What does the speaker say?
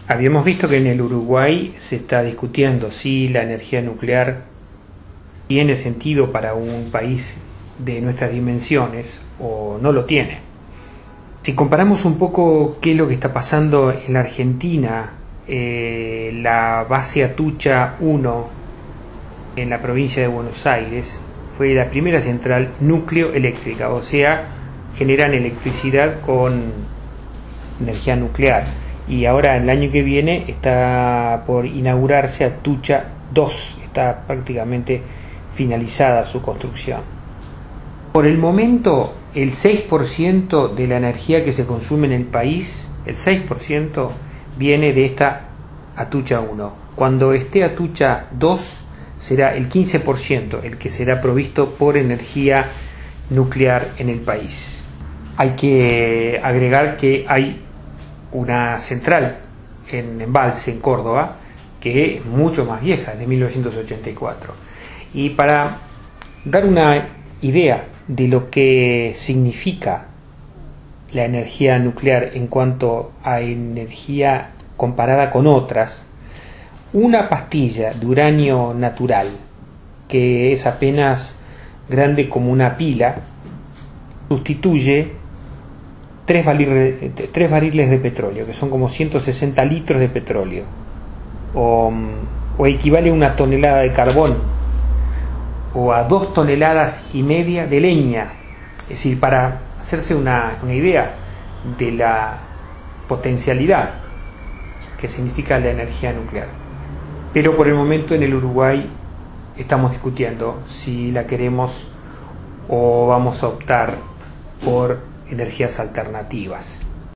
Habíamos visto que en el Uruguay se está discutiendo si la energía nuclear tiene sentido para un país de nuestras dimensiones o no lo tiene. Si comparamos un poco qué es lo que está pasando en la Argentina, la base Atucha 1 en la provincia de Buenos Aires fue la primera central núcleo eléctrica, o sea, generan electricidad con energía nuclear. Y ahora el año que viene está por inaugurarse Atucha 2, está prácticamente finalizada su construcción. Por el momento, el 6% de la energía que se consume en el país, el 6% viene de esta Atucha 1. Cuando esté Atucha 2, será el 15% el que será provisto por energía nuclear en el país. Hay que agregar que hay una central en Embalse, en Córdoba, que es mucho más vieja, de 1984. Y para dar una idea de lo que significa la energía nuclear en cuanto a energía comparada con otras, una pastilla de uranio natural, que es apenas grande como una pila, sustituye 3 barriles de petróleo, que son como 160 litros de petróleo, o equivale a 1 tonelada de carbón, o a 2,5 toneladas de leña. Es decir, para hacerse una idea de la potencialidad que significa la energía nuclear. Pero por el momento en el Uruguay estamos discutiendo si la queremos o vamos a optar por energías alternativas.